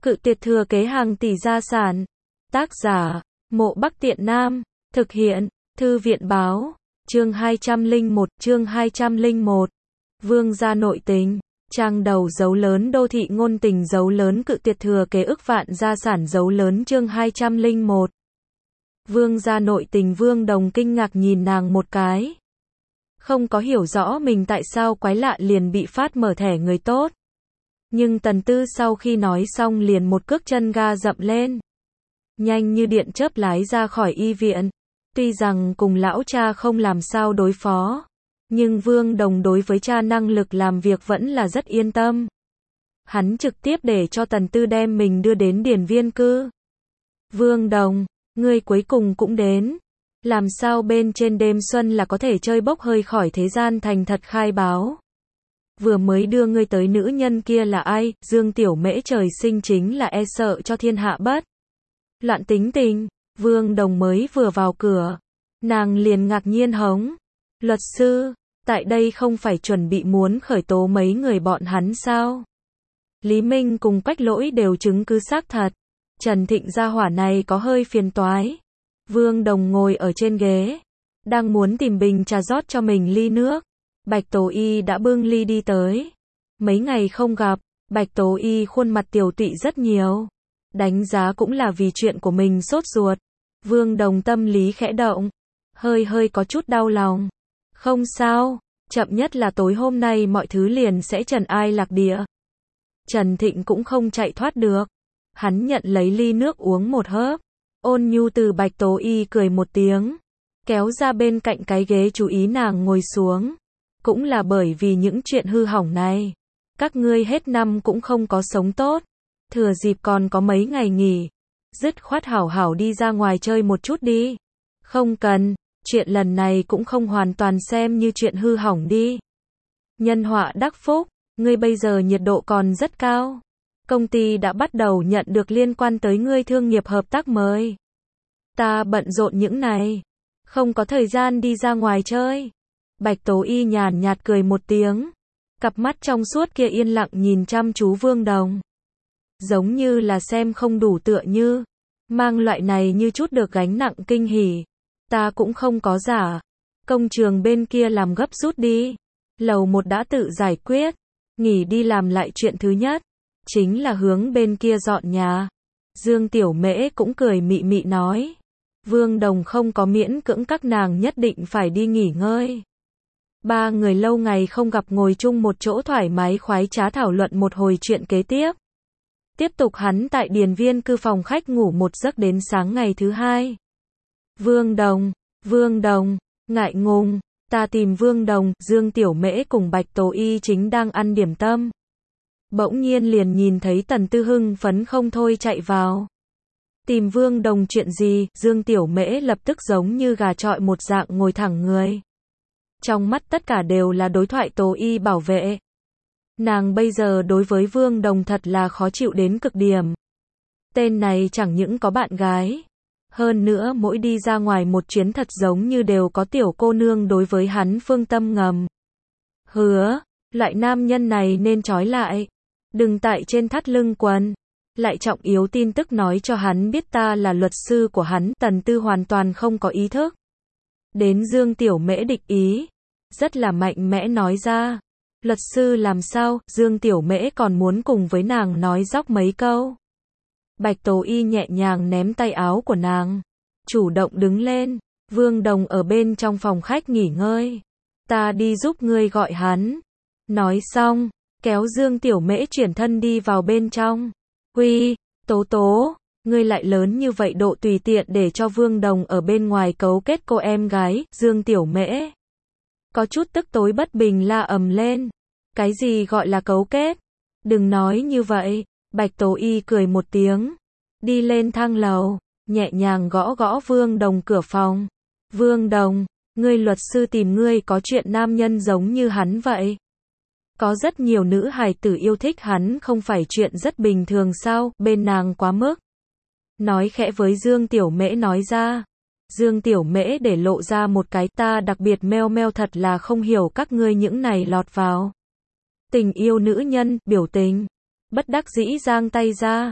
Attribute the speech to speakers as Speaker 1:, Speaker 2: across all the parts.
Speaker 1: Cự tuyệt thừa kế hàng tỷ gia sản. Tác giả, Mộ Bắc Tiện Nam. Thực hiện, Thư viện báo. Chương 201. Vương gia nội tình. Trang đầu dấu lớn đô thị ngôn tình dấu lớn cự tuyệt thừa kế ức vạn gia sản dấu lớn chương 201. Vương gia nội tình. Vương Đồng kinh ngạc nhìn nàng một cái. Không có hiểu rõ mình tại sao quái lạ liền bị phát mở thẻ người tốt. Nhưng Tần Tư sau khi nói xong liền một cước chân ga dậm lên. Nhanh như điện chớp lái ra khỏi y viện. Tuy rằng cùng lão cha không làm sao đối phó. Nhưng Vương Đồng đối với cha năng lực làm việc vẫn là rất yên tâm. Hắn trực tiếp để cho Tần Tư đem mình đưa đến điển viên cư. Vương Đồng, ngươi cuối cùng cũng đến. Làm sao bên trên đêm xuân là có thể chơi bốc hơi khỏi thế gian thành thật khai báo. Vừa mới đưa ngươi tới nữ nhân kia là ai? Dương Tiểu Mễ trời sinh chính là e sợ cho thiên hạ bất loạn tính tình. Vương Đồng mới vừa vào cửa, nàng liền ngạc nhiên hống. Luật sư, tại đây không phải chuẩn bị muốn khởi tố mấy người bọn hắn sao? Lý Minh cùng Quách Lỗi đều chứng cứ xác thật. Trần Thịnh gia hỏa này có hơi phiền toái. Vương Đồng ngồi ở trên ghế, đang muốn tìm bình trà rót cho mình ly nước. Bạch Tố Y đã bưng ly đi tới. Mấy ngày không gặp, Bạch Tố Y khuôn mặt tiều tụy rất nhiều. Đánh giá cũng là vì chuyện của mình sốt ruột. Vương Đồng tâm lý khẽ động, hơi có chút đau lòng. Không sao, chậm nhất là tối hôm nay mọi thứ liền sẽ trần ai lạc địa. Trần Thịnh cũng không chạy thoát được. Hắn nhận lấy ly nước uống một hớp. Ôn nhu từ Bạch Tố Y cười một tiếng, kéo ra bên cạnh cái ghế chú ý nàng ngồi xuống. Cũng là bởi vì những chuyện hư hỏng này, các ngươi hết năm cũng không có sống tốt. Thừa dịp còn có mấy ngày nghỉ, dứt khoát hảo hảo đi ra ngoài chơi một chút đi. Không cần, chuyện lần này cũng không hoàn toàn xem như chuyện hư hỏng đi. Nhân họa đắc phúc, ngươi bây giờ nhiệt độ còn rất cao. Công ty đã bắt đầu nhận được liên quan tới ngươi thương nghiệp hợp tác mới. Ta bận rộn những này, không có thời gian đi ra ngoài chơi. Bạch Tố Y nhàn nhạt cười một tiếng. Cặp mắt trong suốt kia yên lặng nhìn chăm chú Vương Đồng. Giống như là xem không đủ tựa như. Mang loại này như chút được gánh nặng kinh hỉ. Ta cũng không có giả. Công trường bên kia làm gấp rút đi. Lầu 1 đã tự giải quyết. Nghỉ đi làm lại chuyện thứ nhất. Chính là hướng bên kia dọn nhà. Dương Tiểu Mễ cũng cười mị mị nói. Vương Đồng không có miễn cưỡng các nàng nhất định phải đi nghỉ ngơi. Ba người lâu ngày không gặp ngồi chung một chỗ thoải mái khoái trá thảo luận một hồi chuyện kế tiếp. Tiếp tục hắn tại điền viên cư phòng khách ngủ một giấc đến sáng ngày thứ hai. Vương Đồng, ngại ngùng, ta tìm Vương Đồng. Dương Tiểu Mễ cùng Bạch Tố Y chính đang ăn điểm tâm. Bỗng nhiên liền nhìn thấy Tần Tư hưng phấn không thôi chạy vào. Tìm Vương Đồng chuyện gì? Dương Tiểu Mễ lập tức giống như gà chọi một dạng ngồi thẳng người. Trong mắt tất cả đều là đối thoại Tố Y bảo vệ. Nàng bây giờ đối với Vương Đồng thật là khó chịu đến cực điểm. Tên này chẳng những có bạn gái. Hơn nữa mỗi đi ra ngoài một chuyến thật giống như đều có tiểu cô nương đối với hắn phương tâm ngầm. Hứa, loại nam nhân này nên trói lại. Đừng tại trên thắt lưng quần. Lại trọng yếu tin tức nói cho hắn biết ta là luật sư của hắn. Tần Tư hoàn toàn không có ý thức. Đến Dương Tiểu Mễ địch ý. Rất là mạnh mẽ nói ra. Luật sư làm sao? Dương Tiểu Mễ còn muốn cùng với nàng nói dóc mấy câu. Bạch Tố Y nhẹ nhàng ném tay áo của nàng. Chủ động đứng lên. Vương Đồng ở bên trong phòng khách nghỉ ngơi. Ta đi giúp ngươi gọi hắn. Nói xong, kéo Dương Tiểu Mễ chuyển thân đi vào bên trong. Huy, Tố, ngươi lại lớn như vậy độ tùy tiện để cho Vương Đồng ở bên ngoài cấu kết cô em gái. Dương Tiểu Mễ có chút tức tối bất bình la ầm lên. Cái gì gọi là cấu kết? Đừng nói như vậy. Bạch Tố Y cười một tiếng. Đi lên thang lầu, nhẹ nhàng gõ gõ Vương Đồng cửa phòng. Vương Đồng, ngươi luật sư tìm ngươi có chuyện nam nhân giống như hắn vậy. Có rất nhiều nữ hài tử yêu thích hắn không phải chuyện rất bình thường sao? Bên nàng quá mức. Nói khẽ với Dương Tiểu Mễ nói ra. Dương Tiểu Mễ để lộ ra một cái ta đặc biệt meo thật là không hiểu các ngươi những này lọt vào. Tình yêu nữ nhân, biểu tình. Bất đắc dĩ giang tay ra.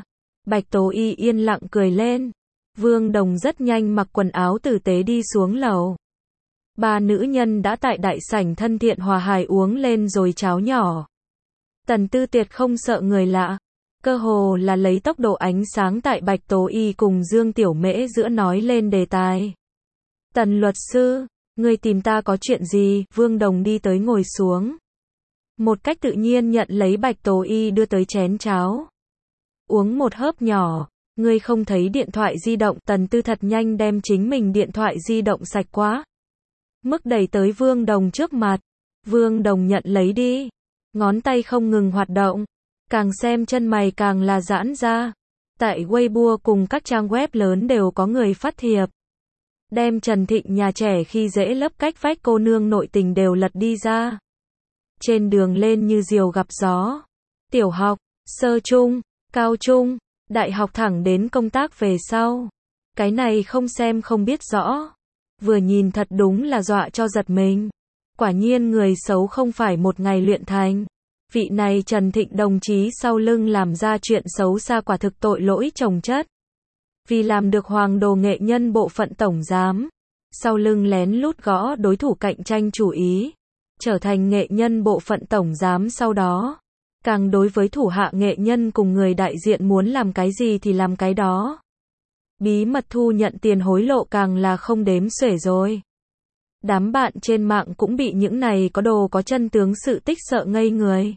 Speaker 1: Bạch Tố Y yên lặng cười lên. Vương Đồng rất nhanh mặc quần áo tử tế đi xuống lầu. Ba nữ nhân đã tại đại sảnh thân thiện hòa hài uống lên rồi cháo nhỏ. Tần Tư Tiệt không sợ người lạ. Cơ hồ là lấy tốc độ ánh sáng tại Bạch Tố Y cùng Dương Tiểu Mễ giữa nói lên đề tài. Tần luật sư, người tìm ta có chuyện gì? Vương Đồng đi tới ngồi xuống. Một cách tự nhiên nhận lấy Bạch Tố Y đưa tới chén cháo. Uống một hớp nhỏ. Ngươi không thấy điện thoại di động? Tần Tư thật nhanh đem chính mình điện thoại di động sạch quá. Mức đẩy tới Vương Đồng trước mặt. Vương Đồng nhận lấy đi. Ngón tay không ngừng hoạt động. Càng xem chân mày càng là giãn ra. Tại Weibo cùng các trang web lớn đều có người phát thiệp. Đem Trần Thịnh nhà trẻ khi dễ lấp cách vách cô nương nội tình đều lật đi ra. Trên đường lên như diều gặp gió. Tiểu học, sơ trung, cao trung, đại học thẳng đến công tác về sau. Cái này không xem không biết rõ. Vừa nhìn thật đúng là dọa cho giật mình. Quả nhiên người xấu không phải một ngày luyện thành. Vị này Trần Thịnh đồng chí sau lưng làm ra chuyện xấu xa quả thực tội lỗi chồng chất. Vì làm được hoàng đồ nghệ nhân bộ phận tổng giám. Sau lưng lén lút gõ đối thủ cạnh tranh chủ ý. Trở thành nghệ nhân bộ phận tổng giám sau đó. Càng đối với thủ hạ nghệ nhân cùng người đại diện muốn làm cái gì thì làm cái đó. Bí mật thu nhận tiền hối lộ càng là không đếm xuể rồi. Đám bạn trên mạng cũng bị những này có đồ có chân tướng sự tích sợ ngây người.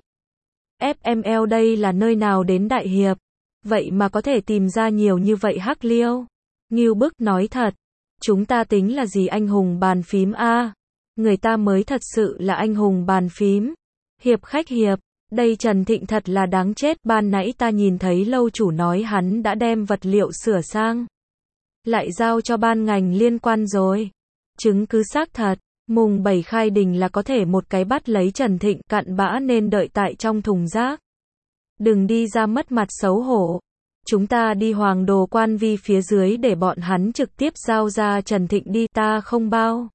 Speaker 1: FML đây là nơi nào đến đại hiệp? Vậy mà có thể tìm ra nhiều như vậy hắc liêu. Ngưu bức nói thật. Chúng ta tính là gì anh hùng bàn phím a? Người ta mới thật sự là anh hùng bàn phím. Hiệp khách hiệp. Đây Trần Thịnh thật là đáng chết. Ban nãy ta nhìn thấy lâu chủ nói hắn đã đem vật liệu sửa sang. Lại giao cho ban ngành liên quan rồi. Chứng cứ xác thật. Mùng 7 khai đình là có thể một cái bắt lấy Trần Thịnh, cặn bã nên đợi tại trong thùng rác. Đừng đi ra mất mặt xấu hổ. Chúng ta đi Hoàng Đồ Quan Vi phía dưới để bọn hắn trực tiếp giao ra Trần Thịnh đi. Ta không bao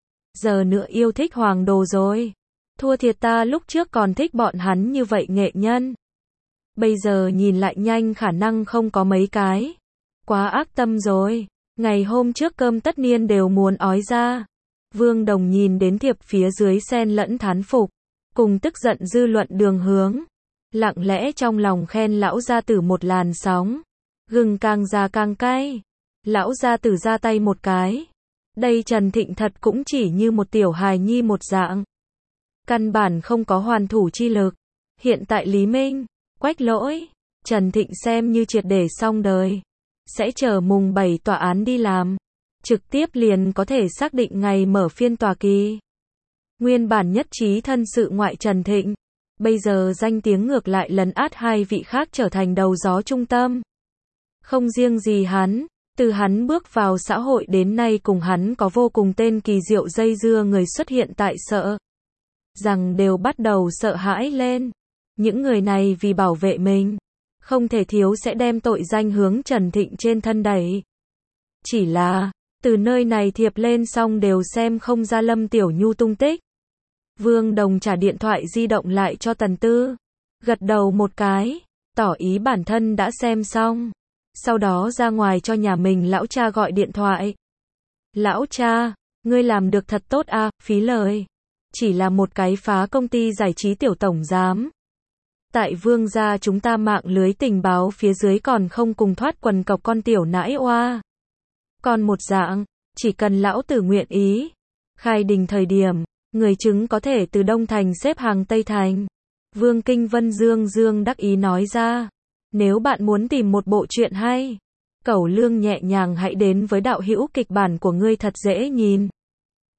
Speaker 1: giờ nữa yêu thích Hoàng Đồ rồi. Thua thiệt ta lúc trước còn thích bọn hắn như vậy nghệ nhân. Bây giờ nhìn lại nhanh khả năng không có mấy cái. Quá ác tâm rồi. Ngày hôm trước cơm tất niên đều muốn ói ra. Vương Đồng nhìn đến thiệp phía dưới xen lẫn thán phục. Cùng tức giận dư luận đường hướng. Lặng lẽ trong lòng khen lão gia tử một làn sóng. Gừng càng già càng cay. Lão gia tử ra tay một cái. Đây Trần Thịnh thật cũng chỉ như một tiểu hài nhi một dạng. Căn bản không có hoàn thủ chi lực. Hiện tại Lý Minh, Quách Lỗi, Trần Thịnh xem như triệt để xong đời. Sẽ chờ mùng 7 tòa án đi làm. Trực tiếp liền có thể xác định ngày mở phiên tòa kỳ. Nguyên bản nhất trí thân sự ngoại Trần Thịnh. Bây giờ danh tiếng ngược lại lấn át hai vị khác trở thành đầu gió trung tâm. Không riêng gì hắn, từ hắn bước vào xã hội đến nay cùng hắn có vô cùng tên kỳ diệu dây dưa người xuất hiện tại sợ. Rằng đều bắt đầu sợ hãi lên. Những người này vì bảo vệ mình, không thể thiếu sẽ đem tội danh hướng Trần Thịnh trên thân đẩy. Chỉ là, từ nơi này thiệp lên xong đều xem không ra Lâm Tiểu Nhu tung tích. Vương Đồng trả điện thoại di động lại cho Tần Tư. Gật đầu một cái, tỏ ý bản thân đã xem xong. Sau đó ra ngoài cho nhà mình lão cha gọi điện thoại. Lão cha, ngươi làm được thật tốt à, phí lời. Chỉ là một cái phá công ty giải trí tiểu tổng giám. Tại Vương gia chúng ta mạng lưới tình báo phía dưới còn không cùng thoát quần cọc con tiểu nãi oa. Còn một dạng, chỉ cần lão tử nguyện ý. Khai đình thời điểm, người chứng có thể từ Đông Thành xếp hàng Tây Thành. Vương Kinh Vân dương đắc ý nói ra. Nếu bạn muốn tìm một bộ truyện hay, cẩu lương nhẹ nhàng hãy đến với đạo hữu kịch bản của ngươi thật dễ nhìn.